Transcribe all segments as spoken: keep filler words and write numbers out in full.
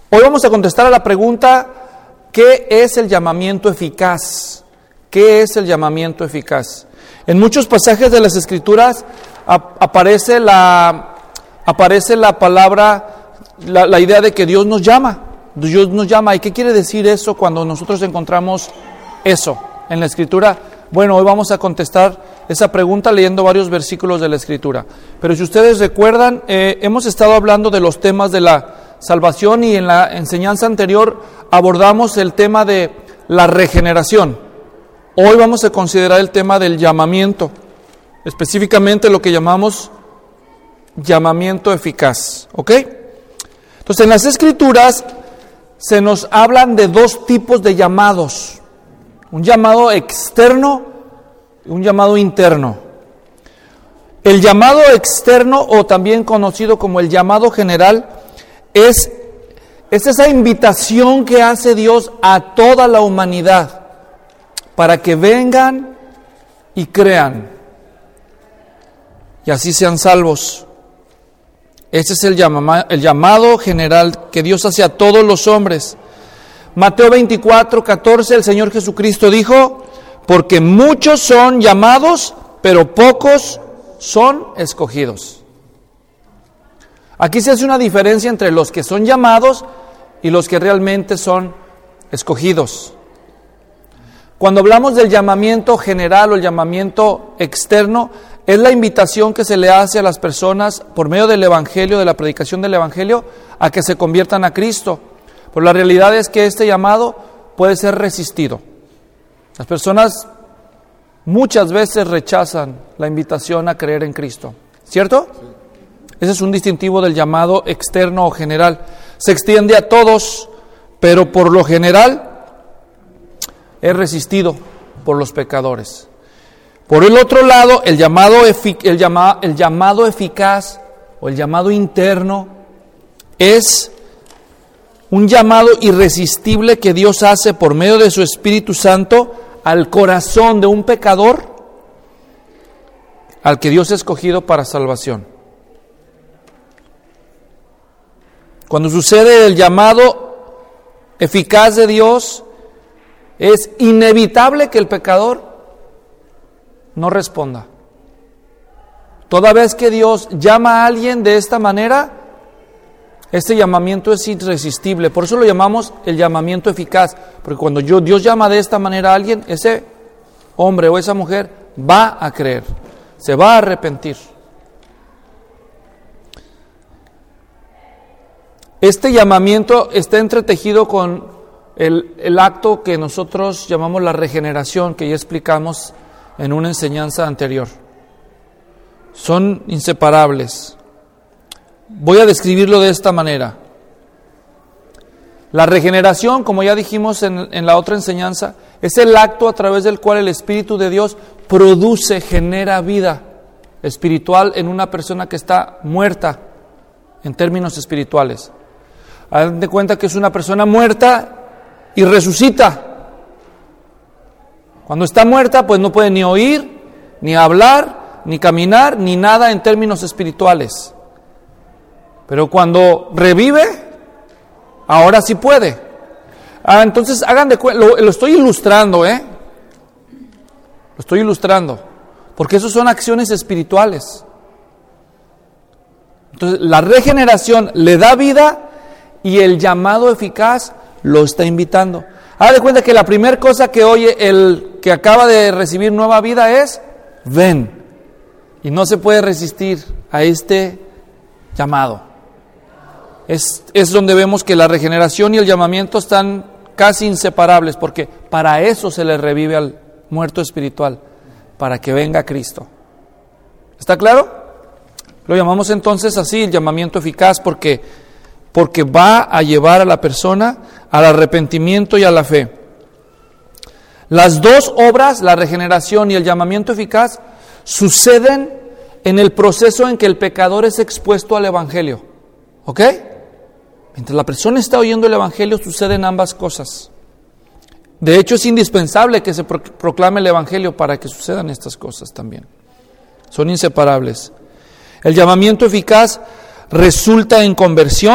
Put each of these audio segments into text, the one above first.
Hoy vamos a contestar a la pregunta, ¿qué es el llamamiento eficaz? ¿Qué es el llamamiento eficaz? En muchos pasajes de las Escrituras ap- aparece la aparece la palabra, la, la idea de que Dios nos llama. Dios nos llama. ¿Y qué quiere decir eso cuando nosotros encontramos eso en la Escritura? Bueno, hoy vamos a contestar esa pregunta leyendo varios versículos de la Escritura. Pero si ustedes recuerdan, eh, hemos estado hablando de los temas de la salvación y en la enseñanza anterior abordamos el tema de la regeneración. Hoy vamos a considerar el tema del llamamiento, específicamente lo que llamamos llamamiento eficaz, ¿ok? Entonces, en las Escrituras se nos hablan de dos tipos de llamados, un llamado externo y un llamado interno. El llamado externo, o también conocido como el llamado general, es, es esa invitación que hace Dios a toda la humanidad para que vengan y crean y así sean salvos. Ese es el, llama, el llamado general que Dios hace a todos los hombres. Mateo veinticuatro, catorce, el Señor Jesucristo dijo: porque muchos son llamados, pero pocos son escogidos. Aquí se hace una diferencia entre los que son llamados y los que realmente son escogidos. Cuando hablamos del llamamiento general o el llamamiento externo, es la invitación que se le hace a las personas por medio del Evangelio, de la predicación del Evangelio, a que se conviertan a Cristo. Pero la realidad es que este llamado puede ser resistido. Las personas muchas veces rechazan la invitación a creer en Cristo, ¿cierto? Sí. Ese es un distintivo del llamado externo o general. Se extiende a todos, pero por lo general es resistido por los pecadores. Por el otro lado, el llamado, efic- el, llama- el llamado eficaz o el llamado interno es un llamado irresistible que Dios hace por medio de su Espíritu Santo al corazón de un pecador al que Dios ha escogido para salvación. Cuando sucede el llamado eficaz de Dios, es inevitable que el pecador no responda. Toda vez que Dios llama a alguien de esta manera, este llamamiento es irresistible. Por eso lo llamamos el llamamiento eficaz, porque cuando yo, Dios llama de esta manera a alguien, ese hombre o esa mujer va a creer, se va a arrepentir. Este llamamiento está entretejido con el, el acto que nosotros llamamos la regeneración, que ya explicamos en una enseñanza anterior. Son inseparables. Voy a describirlo de esta manera. La regeneración, como ya dijimos en, en la otra enseñanza, es el acto a través del cual el Espíritu de Dios produce, genera vida espiritual en una persona que está muerta en términos espirituales. Hagan de cuenta que es una persona muerta y resucita. Cuando está muerta, pues no puede ni oír, ni hablar, ni caminar, ni nada en términos espirituales. Pero cuando revive, ahora sí puede. Ah, entonces hagan de cuenta, lo, lo estoy ilustrando, ¿eh? Lo estoy ilustrando, porque eso son acciones espirituales. Entonces, la regeneración le da vida y el llamado eficaz lo está invitando. Hagan de cuenta que la primera cosa que oye el que acaba de recibir nueva vida es: ven. Y no se puede resistir a este llamado. Es, es donde vemos que la regeneración y el llamamiento están casi inseparables, porque para eso se le revive al muerto espiritual, para que venga Cristo. ¿Está claro? Lo llamamos entonces así, el llamamiento eficaz, porque, porque va a llevar a la persona al arrepentimiento y a la fe. Las dos obras, la regeneración y el llamamiento eficaz, suceden en el proceso en que el pecador es expuesto al Evangelio. ¿Ok? Mientras la persona está oyendo el Evangelio, suceden ambas cosas. De hecho, es indispensable que se proclame el Evangelio para que sucedan estas cosas también. Son inseparables. El llamamiento eficaz resulta en conversión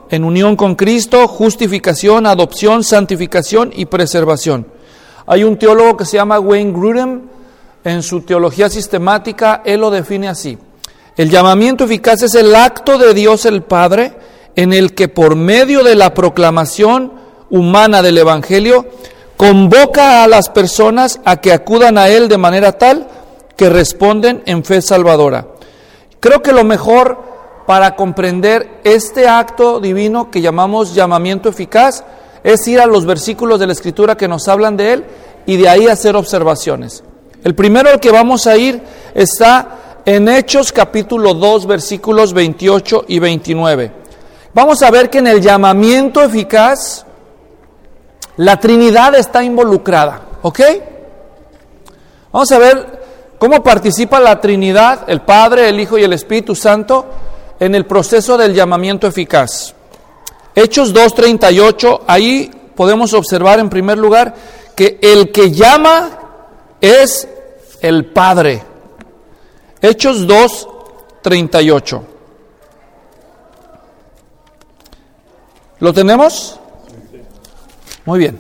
en unión con Cristo, justificación, adopción, santificación y preservación. Hay un teólogo que se llama Wayne Grudem, en su teología sistemática, él lo define así: el llamamiento eficaz es el acto de Dios el Padre en el que por medio de la proclamación humana del Evangelio convoca a las personas a que acudan a Él de manera tal que responden en fe salvadora. Creo que lo mejor para comprender este acto divino que llamamos llamamiento eficaz es ir a los versículos de la Escritura que nos hablan de Él y de ahí hacer observaciones. El primero al que vamos a ir está en Hechos capítulo dos, versículos veintiocho y veintinueve. Vamos a ver que en el llamamiento eficaz la Trinidad está involucrada, ¿ok? Vamos a ver cómo participa la Trinidad, el Padre, el Hijo y el Espíritu Santo, en el proceso del llamamiento eficaz. Hechos dos, treinta y ocho, ahí podemos observar en primer lugar que el que llama es el Padre. Hechos dos, treinta y ocho. ¿Lo tenemos? Muy bien.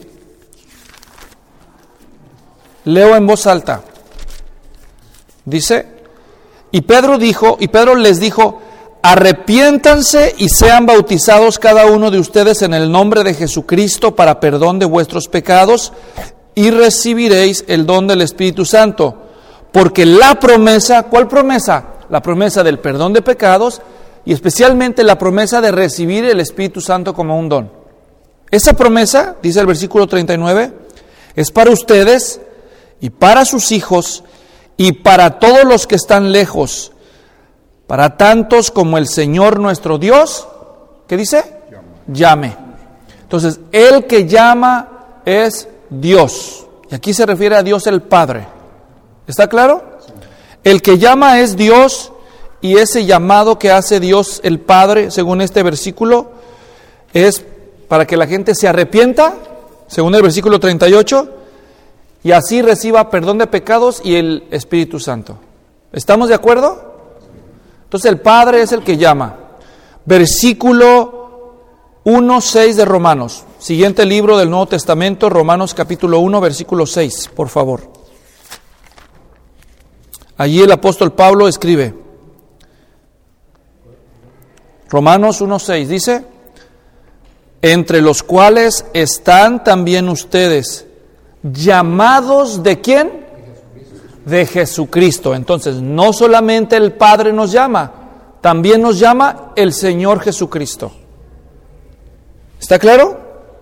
Leo en voz alta. Dice, y Pedro dijo, y Pedro les dijo: arrepiéntanse y sean bautizados cada uno de ustedes en el nombre de Jesucristo para perdón de vuestros pecados y recibiréis el don del Espíritu Santo. Porque la promesa, ¿cuál promesa? La promesa del perdón de pecados y especialmente la promesa de recibir el Espíritu Santo como un don. Esa promesa, dice el versículo treinta y nueve, es para ustedes y para sus hijos y para todos los que están lejos, para tantos como el Señor nuestro Dios, ¿qué dice? Llame. Llame. Entonces, el que llama es Dios. Y aquí se refiere a Dios el Padre. ¿Está claro? Sí. El que llama es Dios, y ese llamado que hace Dios el Padre, según este versículo, es para que la gente se arrepienta, según el versículo treinta y ocho, y así reciba perdón de pecados y el Espíritu Santo. ¿Estamos de acuerdo? Entonces el Padre es el que llama. Versículo uno, seis de Romanos. Siguiente libro del Nuevo Testamento, Romanos capítulo uno, versículo seis, por favor. Allí el apóstol Pablo escribe. Romanos uno, seis dice: entre los cuales están también ustedes, llamados ¿de quién? De Jesucristo. Entonces, no solamente el Padre nos llama, también nos llama el Señor Jesucristo. ¿Está claro?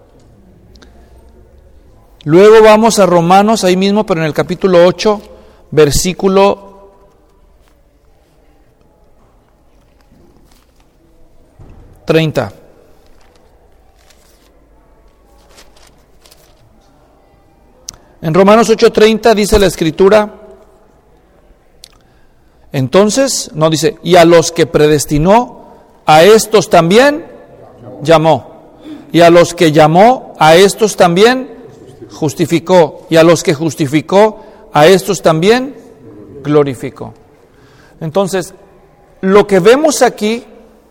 Luego vamos a Romanos, ahí mismo, pero en el capítulo ocho, versículo treinta. En Romanos ocho treinta dice la Escritura, entonces, no dice, y a los que predestinó, a estos también llamó. Y a los que llamó, a estos también justificó. Y a los que justificó, a estos también glorificó. Entonces, lo que vemos aquí,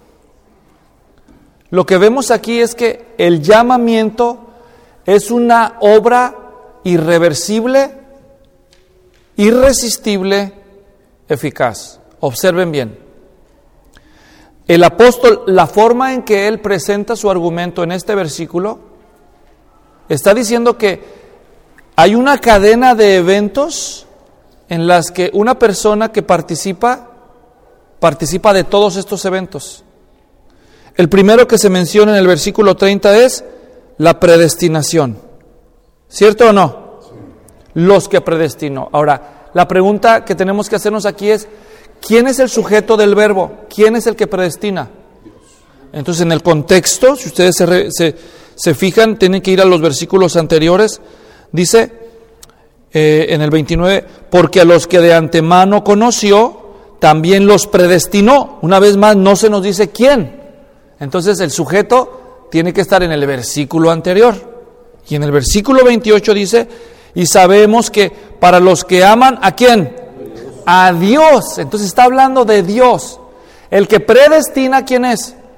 lo que vemos aquí es que el llamamiento es una obra irreversible, irresistible, eficaz. Observen bien. El apóstol, la forma en que él presenta su argumento en este versículo, está diciendo que hay una cadena de eventos en las que una persona que participa, participa de todos estos eventos. El primero que se menciona en el versículo treinta es la predestinación. ¿Cierto o no? Sí. Los que predestinó. Ahora, la pregunta que tenemos que hacernos aquí es, ¿quién es el sujeto del verbo? ¿Quién es el que predestina? Dios. Entonces, en el contexto, si ustedes se, re, se, se fijan, tienen que ir a los versículos anteriores. Dice eh, en el veintinueve, porque a los que de antemano conoció, también los predestinó. Una vez más, no se nos dice quién. Entonces, el sujeto tiene que estar en el versículo anterior. Y en el versículo veintiocho dice, y sabemos que para los que aman, ¿a quién? A Dios. Entonces está hablando de Dios. El que predestina, ¿quién es?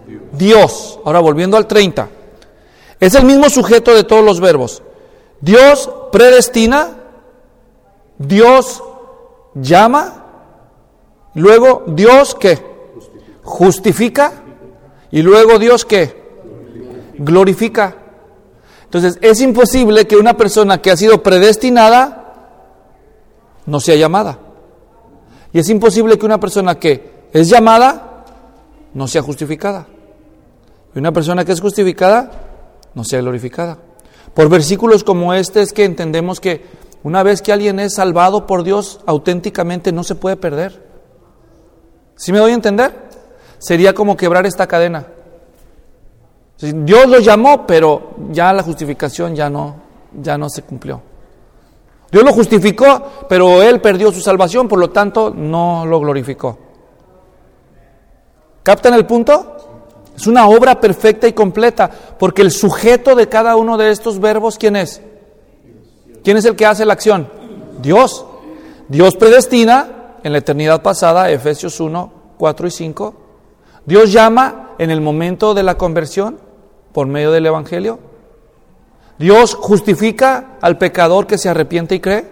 Dios. Dios. Ahora volviendo al treinta. Es el mismo sujeto de todos los verbos. Dios predestina, Dios llama, luego Dios ¿qué? Justifica, y luego Dios ¿qué? Glorifica. Entonces es imposible que una persona que ha sido predestinada no sea llamada. Y es imposible que una persona que es llamada no sea justificada. Y una persona que es justificada no sea glorificada. Por versículos como este es que entendemos que una vez que alguien es salvado por Dios auténticamente no se puede perder. ¿Sí me doy a entender? Sería como quebrar esta cadena. Dios lo llamó, pero ya la justificación ya no, ya no se cumplió. Dios lo justificó, pero él perdió su salvación, por lo tanto no lo glorificó. ¿Captan el punto? Es una obra perfecta y completa, porque el sujeto de cada uno de estos verbos, ¿quién es? ¿Quién es el que hace la acción? Dios. Dios predestina en la eternidad pasada, Efesios uno, cuatro y cinco. Dios llama en el momento de la conversión por medio del Evangelio. Dios justifica al pecador que se arrepiente y cree.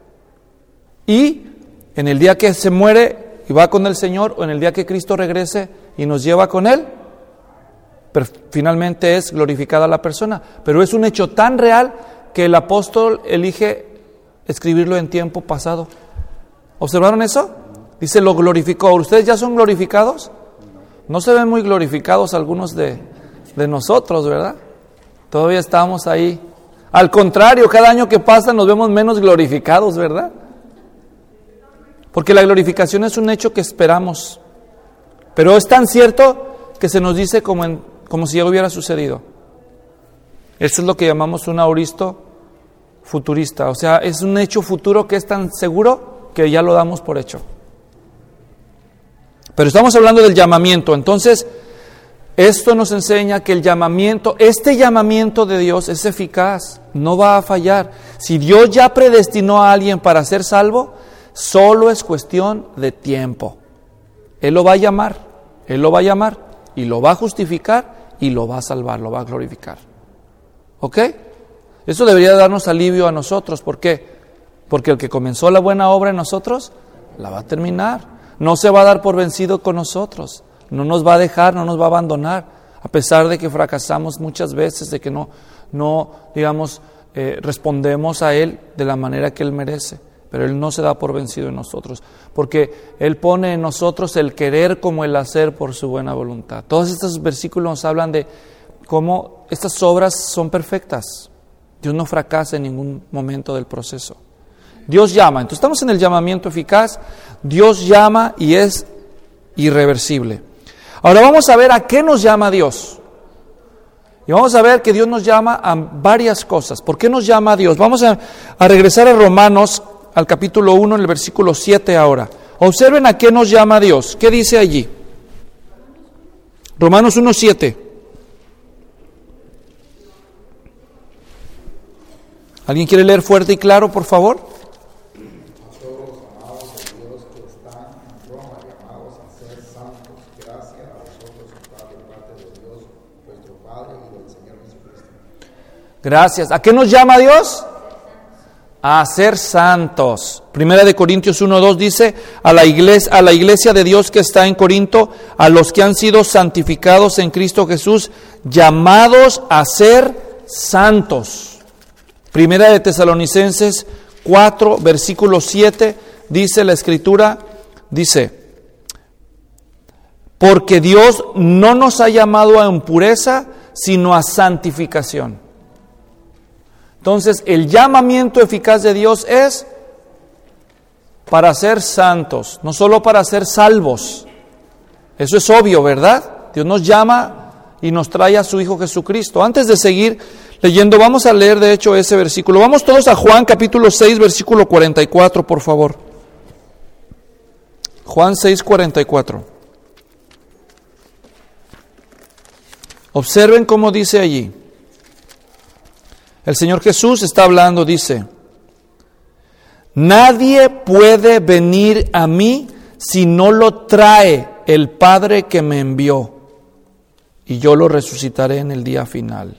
Y en el día que se muere y va con el Señor, o en el día que Cristo regrese y nos lleva con Él, pero finalmente es glorificada la persona. Pero es un hecho tan real que el apóstol elige escribirlo en tiempo pasado. ¿Observaron eso? Dice, lo glorificó. ¿Ustedes ya son glorificados? No se ven muy glorificados algunos de, de nosotros, ¿verdad? Todavía estamos ahí. Al contrario, cada año que pasa nos vemos menos glorificados, ¿verdad? Porque la glorificación es un hecho que esperamos. Pero es tan cierto que se nos dice como, en, como si ya hubiera sucedido. Eso es lo que llamamos un auristo futurista. O sea, es un hecho futuro que es tan seguro que ya lo damos por hecho. Pero estamos hablando del llamamiento. Entonces, esto nos enseña que el llamamiento, este llamamiento de Dios es eficaz, no va a fallar. Si Dios ya predestinó a alguien para ser salvo, solo es cuestión de tiempo. Él lo va a llamar, Él lo va a llamar y lo va a justificar y lo va a salvar, lo va a glorificar. ¿Ok? Eso debería darnos alivio a nosotros. ¿Por qué? Porque el que comenzó la buena obra en nosotros, la va a terminar. No se va a dar por vencido con nosotros. No nos va a dejar, no nos va a abandonar. A pesar de que fracasamos muchas veces, de que no, no digamos, eh, respondemos a Él de la manera que Él merece. Pero Él no se da por vencido en nosotros. Porque Él pone en nosotros el querer como el hacer por su buena voluntad. Todos estos versículos nos hablan de cómo estas obras son perfectas. Dios no fracasa en ningún momento del proceso. Dios llama. Entonces estamos en el llamamiento eficaz. Dios llama y es irreversible. Ahora vamos a ver a qué nos llama Dios. Y vamos a ver que Dios nos llama a varias cosas. ¿Por qué nos llama a Dios? Vamos a, a regresar a Romanos, al capítulo uno, en el versículo siete ahora. Observen a qué nos llama Dios. ¿Qué dice allí? Romanos uno, siete. ¿Alguien quiere leer fuerte y claro, por favor? Gracias. ¿A qué nos llama Dios? A ser santos. Primera de Corintios uno dos dice, a la iglesia, a la iglesia de Dios que está en Corinto, a los que han sido santificados en Cristo Jesús, llamados a ser santos. Primera de Tesalonicenses cuatro, versículo siete, dice la Escritura, dice, porque Dios no nos ha llamado a impureza, sino a santificación. Entonces, el llamamiento eficaz de Dios es para ser santos, no solo para ser salvos. Eso es obvio, ¿verdad? Dios nos llama y nos trae a su Hijo Jesucristo. Antes de seguir leyendo, vamos a leer de hecho ese versículo. Vamos todos a Juan capítulo seis, versículo cuarenta y cuatro, por favor. Juan seis, cuarenta y cuatro. Observen cómo dice allí. El Señor Jesús está hablando, dice, nadie puede venir a mí si no lo trae el Padre que me envió. y yo lo resucitaré en el día final.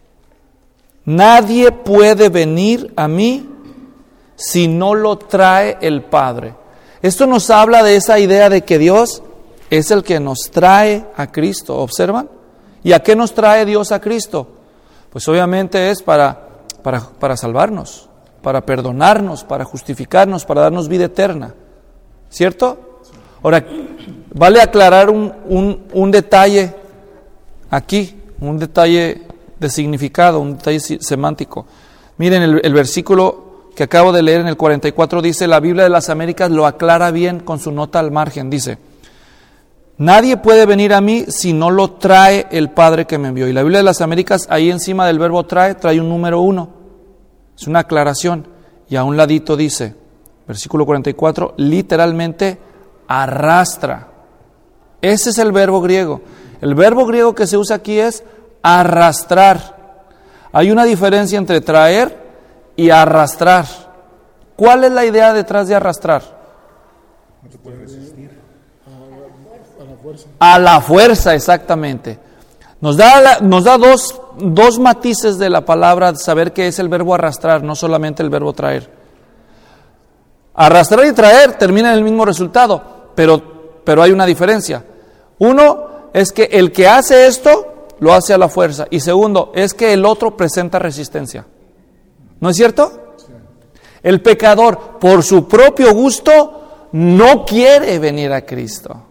Nadie puede venir a mí si no lo trae el Padre. Esto nos habla de esa idea de que Dios es el que nos trae a Cristo. ¿Observan? ¿Y a qué nos trae Dios a Cristo? Pues obviamente es para, para, para salvarnos, para perdonarnos, para justificarnos, para darnos vida eterna. ¿Cierto? Ahora, vale aclarar un, un, un detalle aquí, un detalle de significado, un detalle semántico. Miren, el, el versículo que acabo de leer en el cuarenta y cuatro dice, la Biblia de las Américas lo aclara bien con su nota al margen, dice, nadie puede venir a mí si no lo trae el Padre que me envió. Y la Biblia de las Américas, ahí encima del verbo trae, trae un número uno. Es una aclaración. Y a un ladito dice, versículo cuarenta y cuatro, literalmente arrastra. Ese es el verbo griego. El verbo griego que se usa aquí es arrastrar. Hay una diferencia entre traer y arrastrar. ¿Cuál es la idea detrás de arrastrar? No se puede resistir. A la fuerza. A la fuerza, exactamente. Nos da, la, nos da dos, dos matices de la palabra, saber que es el verbo arrastrar, no solamente el verbo traer. Arrastrar y traer terminan en el mismo resultado, pero, pero hay una diferencia. Uno es que el que hace esto lo hace a la fuerza, y segundo es que el otro presenta resistencia. ¿No es cierto? Sí. El pecador, por su propio gusto, no quiere venir a Cristo.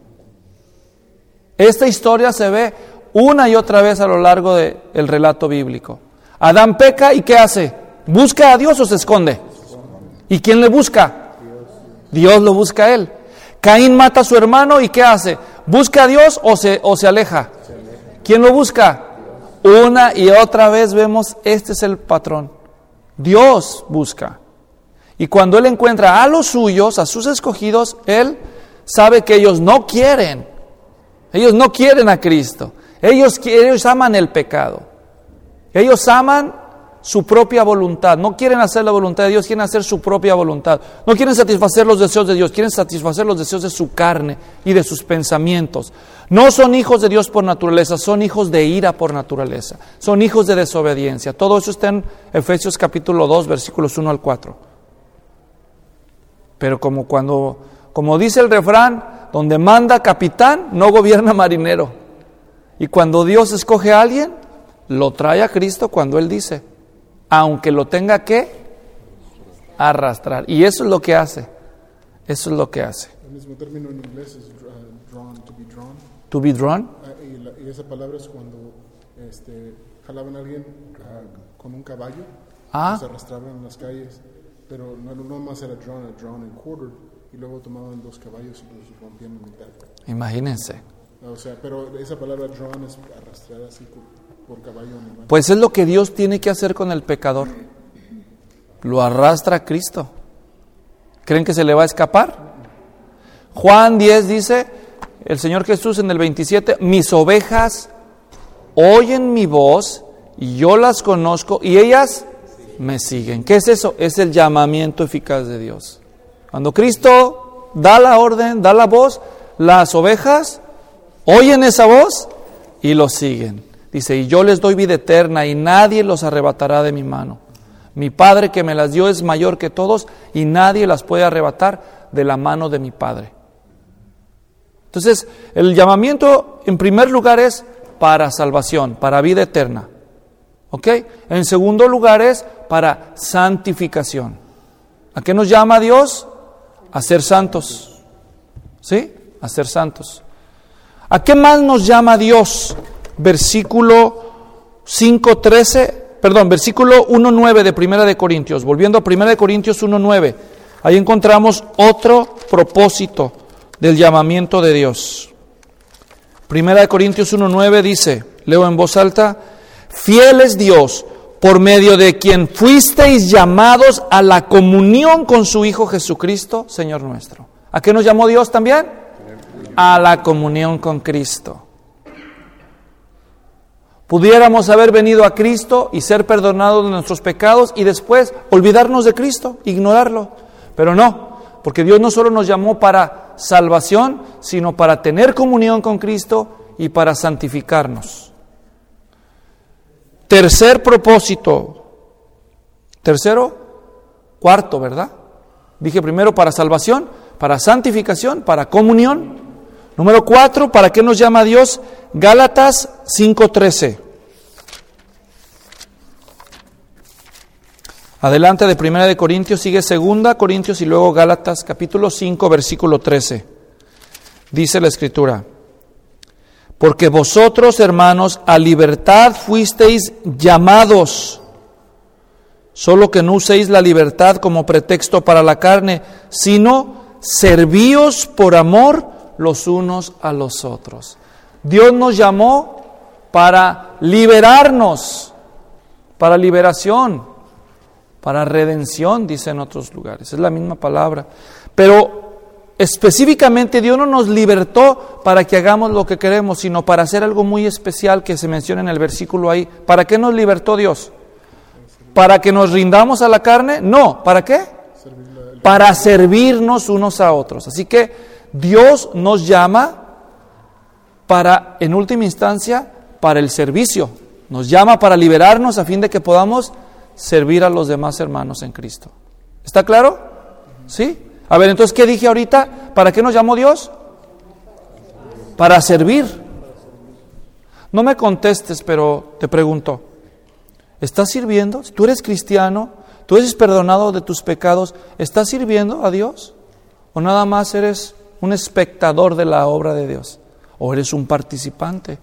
Esta historia se ve una y otra vez a lo largo del relato bíblico. Adán peca y ¿qué hace? ¿Busca a Dios o se esconde? ¿Y quién le busca? Dios lo busca a él. Caín mata a su hermano y ¿qué hace? ¿Busca a Dios o se, o se aleja? ¿Quién lo busca? Una y otra vez vemos, este es el patrón. Dios busca. Y cuando Él encuentra a los suyos, a sus escogidos, Él sabe que ellos no quieren. Ellos no quieren a Cristo. Ellos, ellos aman el pecado. Ellos aman su propia voluntad. No quieren hacer la voluntad de Dios, quieren hacer su propia voluntad. No quieren satisfacer los deseos de Dios, quieren satisfacer los deseos de su carne y de sus pensamientos. No son hijos de Dios por naturaleza, son hijos de ira por naturaleza. Son hijos de desobediencia. Todo eso está en Efesios capítulo dos, versículos uno al cuatro. Pero como cuando, como dice el refrán, donde manda capitán, no gobierna marinero. Y cuando Dios escoge a alguien, lo trae a Cristo cuando Él dice, aunque lo tenga que arrastrar. Y eso es lo que hace. Eso es lo que hace. El mismo término en inglés es uh, drawn, to be drawn. To be drawn. Uh, y, la, y esa palabra es cuando este, jalaban a alguien uh, con un caballo, ah. se arrastraban en las calles, pero no, no más era drawn, era drawn and quartered, y luego tomaban dos caballos y los rompían en mitad. Imagínense. O sea, pero esa palabra drawn es arrastrada así por, por caballo animal. Pues es lo que Dios tiene que hacer con el pecador. Lo arrastra a Cristo. ¿Creen que se le va a escapar? Juan diez dice, el Señor Jesús en el veintisiete, mis ovejas oyen mi voz y yo las conozco y ellas me siguen. ¿Qué es eso? Es el llamamiento eficaz de Dios. Cuando Cristo da la orden, da la voz, las ovejas oyen esa voz y lo siguen. Dice, y yo les doy vida eterna y nadie los arrebatará de mi mano. Mi Padre que me las dio es mayor que todos y nadie las puede arrebatar de la mano de mi Padre. Entonces, el llamamiento en primer lugar es para salvación, para vida eterna. ¿Ok? En segundo lugar es para santificación. ¿A qué nos llama Dios? A ser santos. ¿Sí? A ser santos. ¿A qué más nos llama Dios? Versículo cinco trece, perdón, versículo uno nueve de Primera de Corintios. Volviendo a Primera de Corintios uno nueve. Ahí encontramos otro propósito del llamamiento de Dios. Primera de Corintios uno nueve dice, leo en voz alta, fiel es Dios, por medio de quien fuisteis llamados a la comunión con su Hijo Jesucristo, Señor nuestro. ¿A qué nos llamó Dios también? A la comunión con Cristo. Pudiéramos haber venido a Cristo y ser perdonados de nuestros pecados y después olvidarnos de Cristo, ignorarlo. Pero no, porque Dios no solo nos llamó para salvación, sino para tener comunión con Cristo y para santificarnos. Tercer propósito. Tercero, cuarto, ¿verdad? Dije primero para salvación, para santificación, para comunión. Número cuatro, ¿para qué nos llama Dios? Gálatas cinco trece. Adelante de Primera de Corintios, sigue Segunda Corintios y luego Gálatas capítulo cinco, versículo trece. Dice la Escritura: porque vosotros, hermanos, a libertad fuisteis llamados, solo que no uséis la libertad como pretexto para la carne, sino servíos por amor los unos a los otros. Dios nos llamó para liberarnos, para liberación, para redención, dice en otros lugares. Es la misma palabra. Pero específicamente Dios no nos libertó para que hagamos lo que queremos, sino para hacer algo muy especial que se menciona en el versículo ahí. ¿Para qué nos libertó Dios? ¿Para que nos rindamos a la carne? No. ¿Para qué? Para servirnos unos a otros. Así que Dios nos llama para, en última instancia, para el servicio. Nos llama para liberarnos a fin de que podamos servir a los demás hermanos en Cristo. ¿Está claro? ¿Sí? A ver, entonces, ¿qué dije ahorita? ¿Para qué nos llamó Dios? Para servir. No me contestes, pero te pregunto, ¿estás sirviendo? Si tú eres cristiano, tú eres perdonado de tus pecados, ¿estás sirviendo a Dios? ¿O nada más eres un espectador de la obra de Dios? ¿O eres un participante?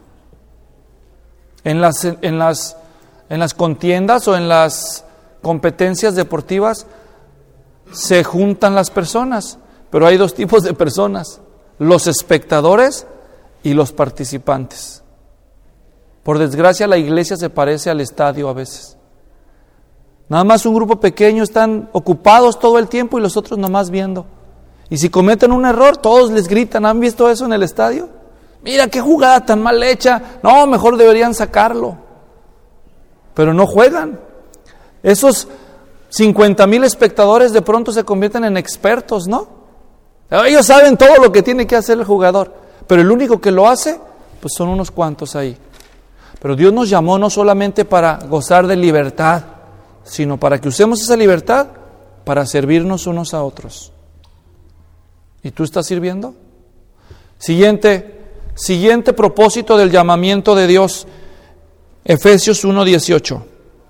En las, en las, en las contiendas o en las competencias deportivas se juntan las personas, pero hay dos tipos de personas: los espectadores y los participantes. Por desgracia, la iglesia se parece al estadio a veces. Nada más un grupo pequeño están ocupados todo el tiempo y los otros nomás viendo. Y si cometen un error, todos les gritan. ¿Han visto eso en el estadio? Mira qué jugada tan mal hecha. No, mejor deberían sacarlo. Pero no juegan. Esos cincuenta mil espectadores de pronto se convierten en expertos, ¿no? Ellos saben todo lo que tiene que hacer el jugador, pero el único que lo hace, pues son unos cuantos ahí. Pero Dios nos llamó no solamente para gozar de libertad, sino para que usemos esa libertad para servirnos unos a otros. ¿Y tú estás sirviendo? Siguiente, siguiente propósito del llamamiento de Dios, Efesios uno dieciocho.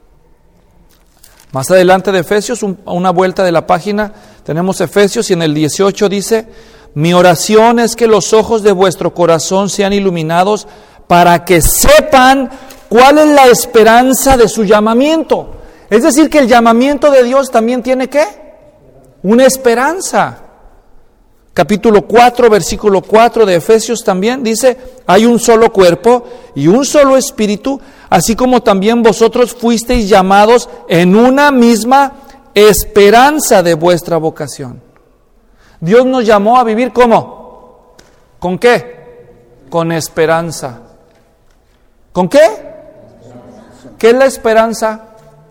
Más adelante de Efesios, un, una vuelta de la página, tenemos Efesios y en el dieciocho dice: mi oración es que los ojos de vuestro corazón sean iluminados para que sepan cuál es la esperanza de su llamamiento. Es decir, que el llamamiento de Dios también tiene ¿qué? Una esperanza. Capítulo cuatro, versículo cuatro de Efesios también dice: hay un solo cuerpo y un solo espíritu, así como también vosotros fuisteis llamados en una misma esperanza de vuestra vocación. Dios nos llamó a vivir ¿cómo? ¿Con qué? Con esperanza. ¿Con qué? ¿Qué es la esperanza?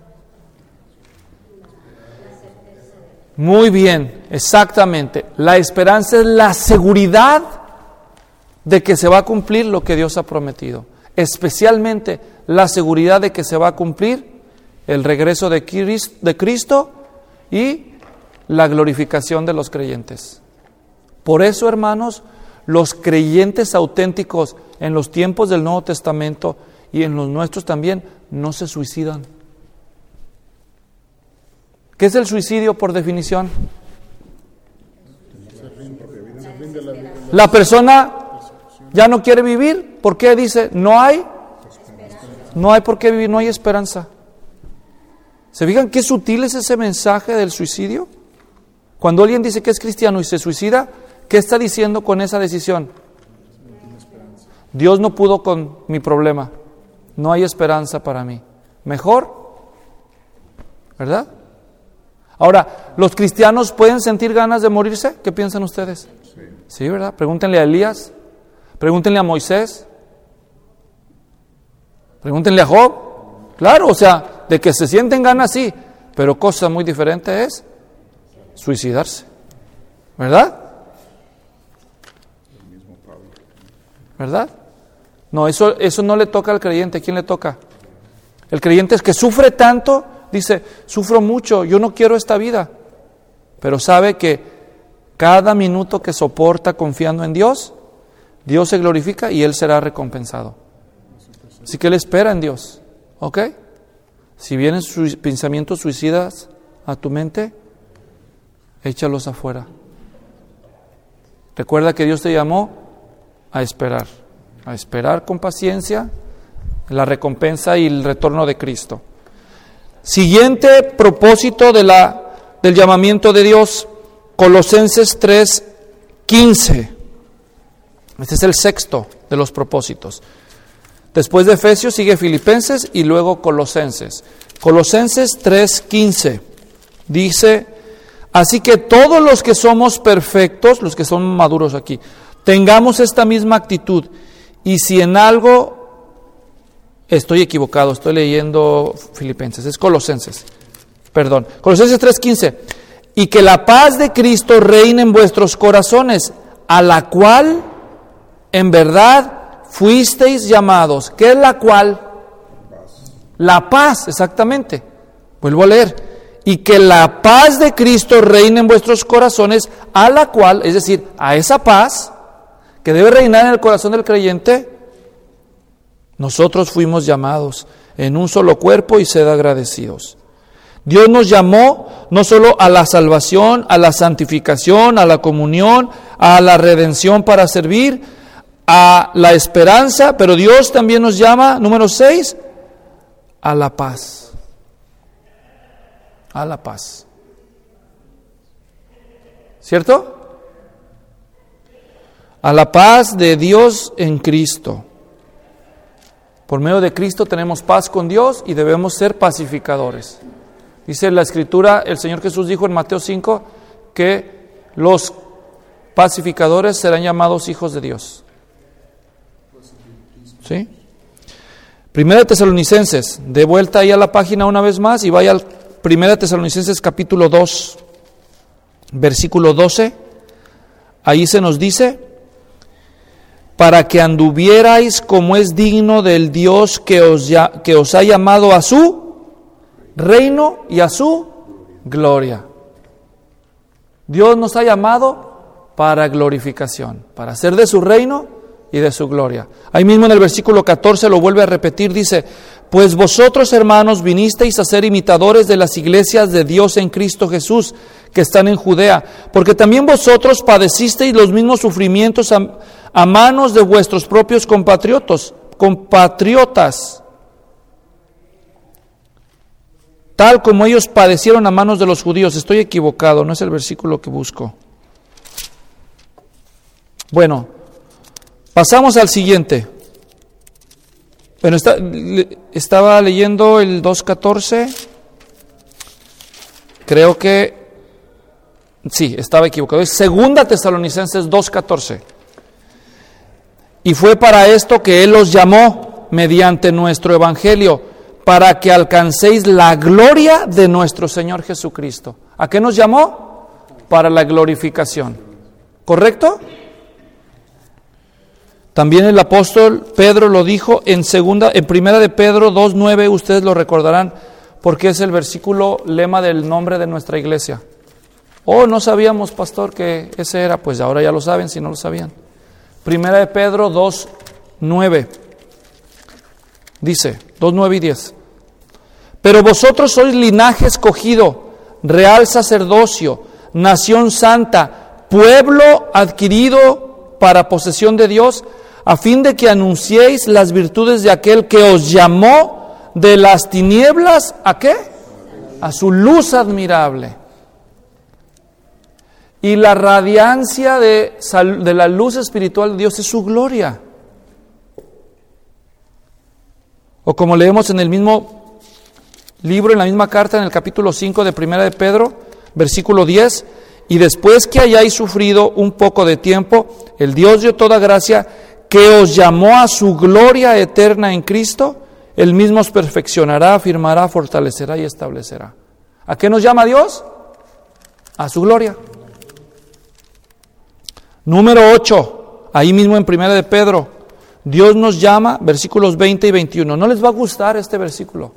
Muy bien, exactamente. La esperanza es la seguridad de que se va a cumplir lo que Dios ha prometido. Especialmente la seguridad de que se va a cumplir el regreso de Cristo y la glorificación de los creyentes. Por eso, hermanos, los creyentes auténticos en los tiempos del Nuevo Testamento y en los nuestros también no se suicidan. ¿Qué es el suicidio por definición? La persona ya no quiere vivir. ¿Por qué? Dice, no hay, no hay por qué vivir, no hay esperanza. ¿Se fijan qué sutil es ese mensaje del suicidio? Cuando alguien dice que es cristiano y se suicida, ¿qué está diciendo con esa decisión? Dios no pudo con mi problema, no hay esperanza para mí. Mejor, ¿verdad? Ahora, ¿los cristianos pueden sentir ganas de morirse? ¿Qué piensan ustedes? Sí, sí, ¿verdad? Pregúntenle a Elías, pregúntenle a Moisés, pregúntenle a Job. Claro, o sea, de que se sienten ganas, sí, pero cosa muy diferente es suicidarse, ¿verdad? ¿Verdad? No, eso, eso no le toca al creyente. ¿A quién le toca? El creyente es que sufre tanto, dice, sufro mucho, yo no quiero esta vida. Pero sabe que cada minuto que soporta confiando en Dios, Dios se glorifica y Él será recompensado. Así que Él espera en Dios. ¿Ok? Si vienen sus pensamientos suicidas a tu mente, échalos afuera. Recuerda que Dios te llamó a esperar, a esperar con paciencia la recompensa y el retorno de Cristo. Siguiente propósito de la, del llamamiento de Dios, Colosenses tres quince. Este es el sexto de los propósitos. Después de Efesios sigue Filipenses y luego Colosenses. Colosenses tres quince dice: así que todos los que somos perfectos, los que son maduros aquí, tengamos esta misma actitud. Y si en algo estoy equivocado, estoy leyendo Filipenses, es Colosenses, perdón, Colosenses tres quince, y que la paz de Cristo reine en vuestros corazones, a la cual en verdad fuisteis llamados. ¿Qué es la cual? La paz, exactamente. Vuelvo a leer. Y que la paz de Cristo reine en vuestros corazones, a la cual, es decir, a esa paz que debe reinar en el corazón del creyente, nosotros fuimos llamados en un solo cuerpo y sed agradecidos. Dios nos llamó no solo a la salvación, a la santificación, a la comunión, a la redención para servir, a la esperanza, pero Dios también nos llama, número seis, a la paz. A la paz. ¿Cierto? A la paz de Dios en Cristo. Por medio de Cristo tenemos paz con Dios y debemos ser pacificadores. Dice la Escritura, el Señor Jesús dijo en Mateo cinco que los pacificadores serán llamados hijos de Dios. ¿Sí? Primera de Tesalonicenses, de vuelta ahí a la página una vez más y vaya al Primera de Tesalonicenses capítulo dos, versículo doce. Ahí se nos dice: para que anduvierais como es digno del Dios que os, ya, que os ha llamado a su reino y a su gloria. Dios nos ha llamado para glorificación, para hacer de su reino y de su gloria. Ahí mismo en el versículo catorce lo vuelve a repetir, dice: pues vosotros, hermanos, vinisteis a ser imitadores de las iglesias de Dios en Cristo Jesús, que están en Judea, porque también vosotros padecisteis los mismos sufrimientos a, a manos de vuestros propios compatriotas, compatriotas, tal como ellos padecieron a manos de los judíos. Estoy equivocado, no es el versículo que busco. Bueno, pasamos al siguiente. Bueno, está, estaba leyendo el dos catorce. Creo que sí, estaba equivocado. Es Segunda Tesalonicenses dos catorce. Y fue para esto que Él los llamó mediante nuestro evangelio, para que alcancéis la gloria de nuestro Señor Jesucristo. ¿A qué nos llamó? Para la glorificación. ¿Correcto? También el apóstol Pedro lo dijo en segunda, en primera de Pedro dos nueve, ustedes lo recordarán, porque es el versículo lema del nombre de nuestra iglesia. Oh, no sabíamos, pastor, que ese era, pues ahora ya lo saben si no lo sabían. Primera de Pedro dos nueve. Dice, dos nueve y diez. Pero vosotros sois linaje escogido, real sacerdocio, nación santa, pueblo adquirido para posesión de Dios, a fin de que anunciéis las virtudes de aquel que os llamó de las tinieblas, ¿a qué? A su luz admirable. Y la radiancia de, de la luz espiritual de Dios es su gloria. O como leemos en el mismo libro, en la misma carta, en el capítulo cinco de Primera de Pedro, versículo diez, y después que hayáis sufrido un poco de tiempo, el Dios de toda gracia, que os llamó a su gloria eterna en Cristo, Él mismo os perfeccionará, afirmará, fortalecerá y establecerá. ¿A qué nos llama Dios? A su gloria. Número ocho, ahí mismo en Primera de Pedro, Dios nos llama, versículos veinte y veintiuno. ¿No les va a gustar este versículo?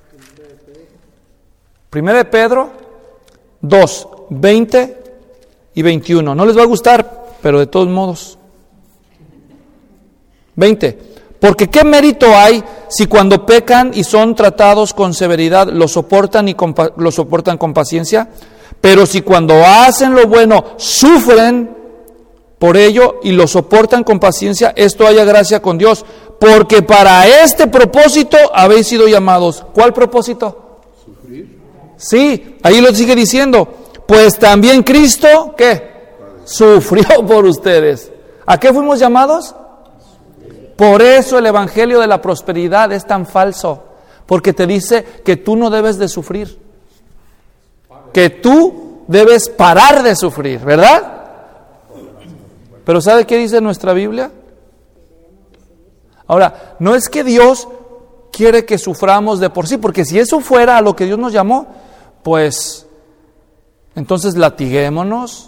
Primera de Pedro dos, veinte y veintiuno. No les va a gustar, pero de todos modos. veinte. Porque ¿qué mérito hay si cuando pecan y son tratados con severidad lo soportan y con, lo soportan con paciencia? Pero si cuando hacen lo bueno sufren por ello y lo soportan con paciencia, esto haya gracia con Dios, porque para este propósito habéis sido llamados. ¿Cuál propósito? Sufrir. Sí, ahí lo sigue diciendo. Pues también Cristo, ¿qué? Sufrió por ustedes. ¿A qué fuimos llamados? Por eso el evangelio de la prosperidad es tan falso, porque te dice que tú no debes de sufrir, que tú debes parar de sufrir, ¿verdad? Pero ¿sabe qué dice nuestra Biblia? Ahora, no es que Dios quiere que suframos de por sí, porque si eso fuera a lo que Dios nos llamó, pues entonces latiguémonos,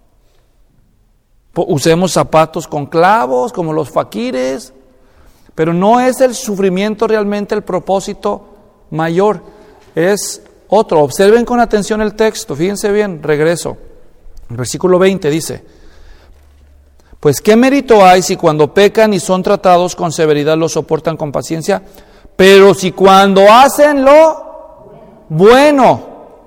usemos zapatos con clavos como los faquires, pero no es el sufrimiento realmente el propósito mayor, es otro. Observen con atención el texto, fíjense bien, regreso. El versículo veinte dice: pues ¿qué mérito hay si cuando pecan y son tratados con severidad lo soportan con paciencia? Pero si cuando hacen lo bueno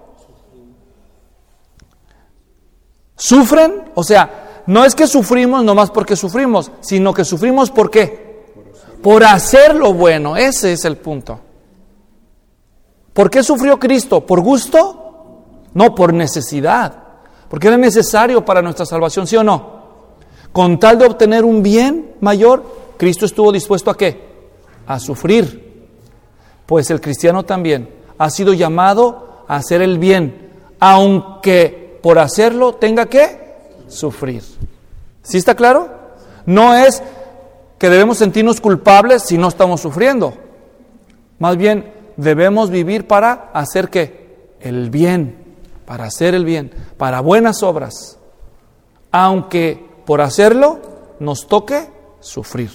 sufren, o sea, no es que sufrimos nomás porque sufrimos, sino que sufrimos ¿por qué? Por hacer lo bueno. Ese es el punto. ¿Por qué sufrió Cristo? ¿Por gusto? No, por necesidad. Porque era necesario para nuestra salvación, ¿sí o no? Con tal de obtener un bien mayor, Cristo estuvo dispuesto ¿a qué? A sufrir. Pues el cristiano también ha sido llamado a hacer el bien, aunque por hacerlo tenga que sufrir. ¿Sí está claro? No es que debemos sentirnos culpables si no estamos sufriendo. Más bien, debemos vivir para hacer ¿qué? El bien, para hacer el bien, para buenas obras, aunque por hacerlo nos toque sufrir.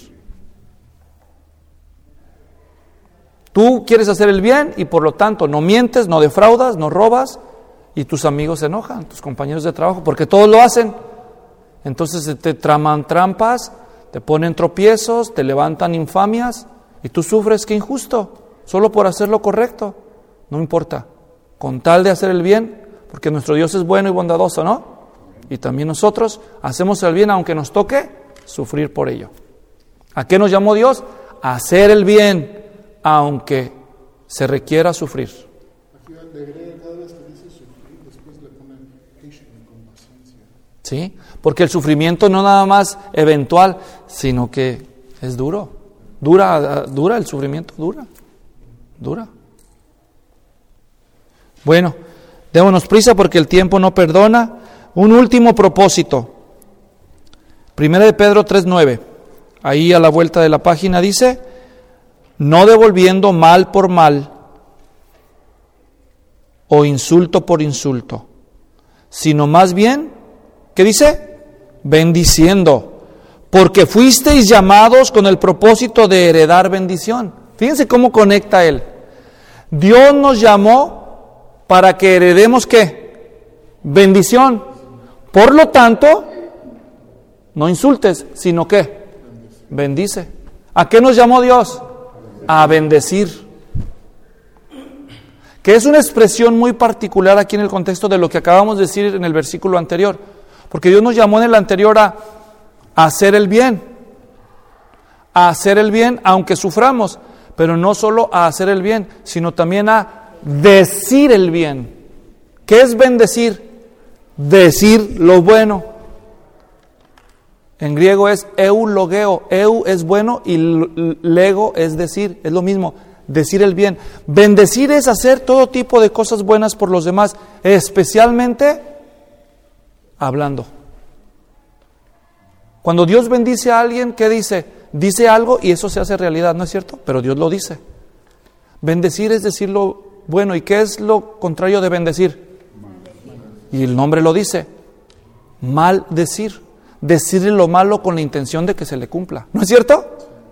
Tú quieres hacer el bien y por lo tanto no mientes, no defraudas, no robas, y tus amigos se enojan, tus compañeros de trabajo, porque todos lo hacen. Entonces te traman trampas, te ponen tropiezos, te levantan infamias y tú sufres. ¡Qué injusto! Solo por hacer lo correcto. No importa, con tal de hacer el bien, porque nuestro Dios es bueno y bondadoso, ¿no? Y también nosotros hacemos el bien aunque nos toque sufrir por ello. ¿A qué nos llamó Dios? A hacer el bien aunque se requiera sufrir. Aquí le agrega cada vez que dice sufrir, después le ponen patient, con paciencia. Sí, porque el sufrimiento no nada más eventual, sino que es duro. Dura, dura el sufrimiento, dura, dura. Bueno, démonos prisa porque el tiempo no perdona. Un último propósito. Primera de Pedro tres nueve. Ahí a la vuelta de la página dice: no devolviendo mal por mal o insulto por insulto, sino más bien, ¿qué dice? Bendiciendo, porque fuisteis llamados con el propósito de heredar bendición. Fíjense cómo conecta él. Dios nos llamó para que heredemos ¿qué? Bendición. Por lo tanto, no insultes, sino ¿qué? Bendice. ¿A qué nos llamó Dios? A bendecir. Que es una expresión muy particular aquí en el contexto de lo que acabamos de decir en el versículo anterior. Porque Dios nos llamó en el anterior a, a hacer el bien. A hacer el bien aunque suframos. Pero no solo a hacer el bien, sino también a decir el bien. ¿Qué es bendecir? Decir lo bueno. En griego es eulogeo. Eu es bueno y lego es decir. Es lo mismo, decir el bien. Bendecir es hacer todo tipo de cosas buenas por los demás, especialmente hablando. Cuando Dios bendice a alguien, ¿qué dice? Dice algo y eso se hace realidad, ¿no es cierto? Pero Dios lo dice. Bendecir es decir lo bueno. ¿Y qué es lo contrario de bendecir? Y el nombre lo dice. Maldecir. Decirle lo malo con la intención de que se le cumpla. ¿No es cierto?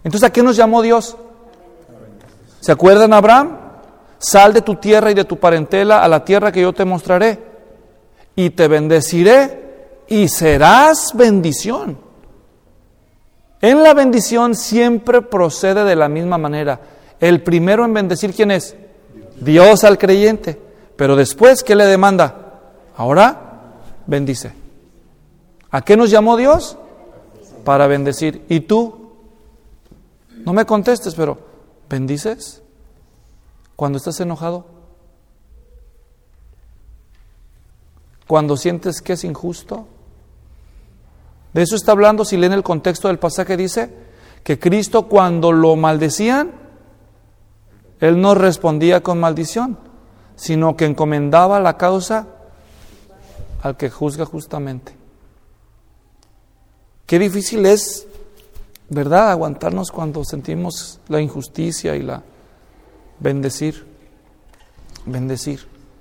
Entonces, ¿a qué nos llamó Dios? ¿Se acuerdan, Abraham? Sal de tu tierra y de tu parentela a la tierra que yo te mostraré, y te bendeciré, y serás bendición. En la bendición siempre procede de la misma manera. El primero en bendecir, ¿quién es? Dios al creyente. Pero después, ¿qué le demanda? Ahora, bendice. ¿A qué nos llamó Dios? Para bendecir. ¿Y tú? No me contestes, pero ¿bendices cuando estás enojado? ¿Cuando sientes que es injusto? De eso está hablando. Si leen el contexto del pasaje, dice que Cristo, cuando lo maldecían, Él no respondía con maldición, sino que encomendaba la causa al que juzga justamente. Qué difícil es, ¿verdad?, aguantarnos cuando sentimos la injusticia y la bendecir, bendecir.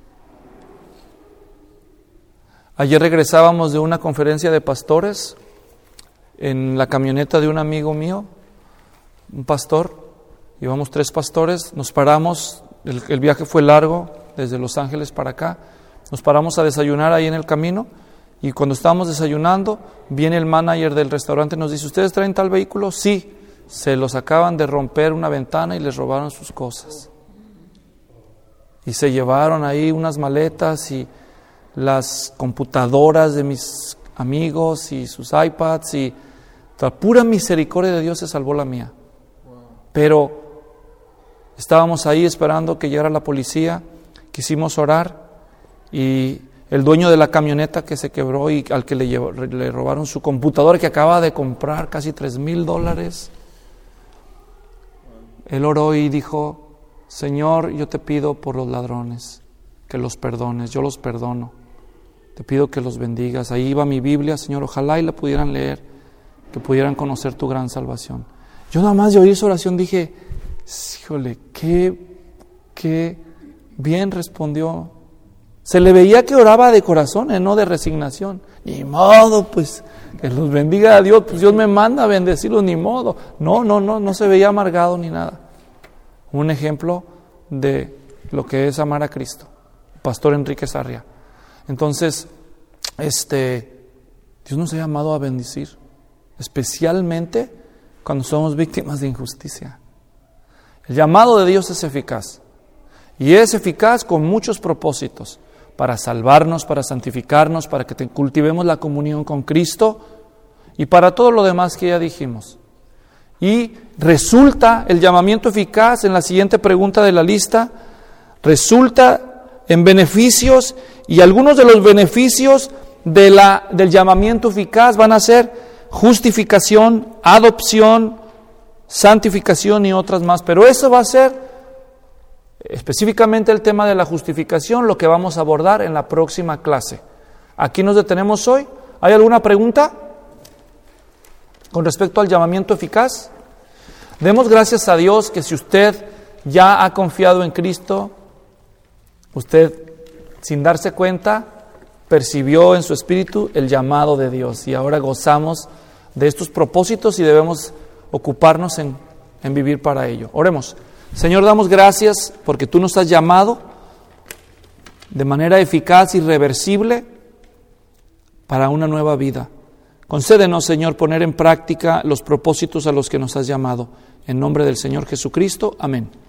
Ayer regresábamos de una conferencia de pastores en la camioneta de un amigo mío, un pastor. Íbamos tres pastores, nos paramos, el, el viaje fue largo, desde Los Ángeles para acá, nos paramos a desayunar ahí en el camino, y cuando estábamos desayunando, viene el manager del restaurante y nos dice: ¿ustedes traen tal vehículo? Sí, se los acaban de romper una ventana y les robaron sus cosas. Y se llevaron ahí unas maletas y las computadoras de mis amigos y sus iPads, y la pura misericordia de Dios se salvó la mía. Pero estábamos ahí esperando que llegara la policía, quisimos orar, y el dueño de la camioneta que se quebró y al que le, llevó, le robaron su computadora que acaba de comprar, casi tres mil dólares, él oró y dijo: Señor, yo te pido por los ladrones, que los perdones, yo los perdono, te pido que los bendigas. Ahí iba mi Biblia, Señor, ojalá y la pudieran leer, que pudieran conocer tu gran salvación. Yo nada más de oír su oración dije: híjole, qué, qué bien respondió. Se le veía que oraba de corazón, ¿eh? No de resignación. Ni modo, pues, que los bendiga a Dios, pues Dios me manda a bendecirlos, ni modo. No, no, no, no se veía amargado ni nada. Un ejemplo de lo que es amar a Cristo. Pastor Enrique Sarria. Entonces, este, Dios nos ha llamado a bendecir, especialmente cuando somos víctimas de injusticia. El llamado de Dios es eficaz, y es eficaz con muchos propósitos: para salvarnos, para santificarnos, para que cultivemos la comunión con Cristo y para todo lo demás que ya dijimos. Y resulta el llamamiento eficaz en la siguiente pregunta de la lista, resulta en beneficios, y algunos de los beneficios de la, del llamamiento eficaz van a ser justificación, adopción, santificación y otras más. Pero eso va a ser específicamente el tema de la justificación, lo que vamos a abordar en la próxima clase. Aquí nos detenemos hoy. ¿Hay alguna pregunta con respecto al llamamiento eficaz? Demos gracias a Dios que si usted ya ha confiado en Cristo, usted, sin darse cuenta, percibió en su espíritu el llamado de Dios, y ahora gozamos de estos propósitos y debemos ocuparnos en, en vivir para ello. Oremos. Señor, damos gracias porque tú nos has llamado de manera eficaz y irreversible para una nueva vida. Concédenos, Señor, poner en práctica los propósitos a los que nos has llamado. En nombre del Señor Jesucristo. Amén.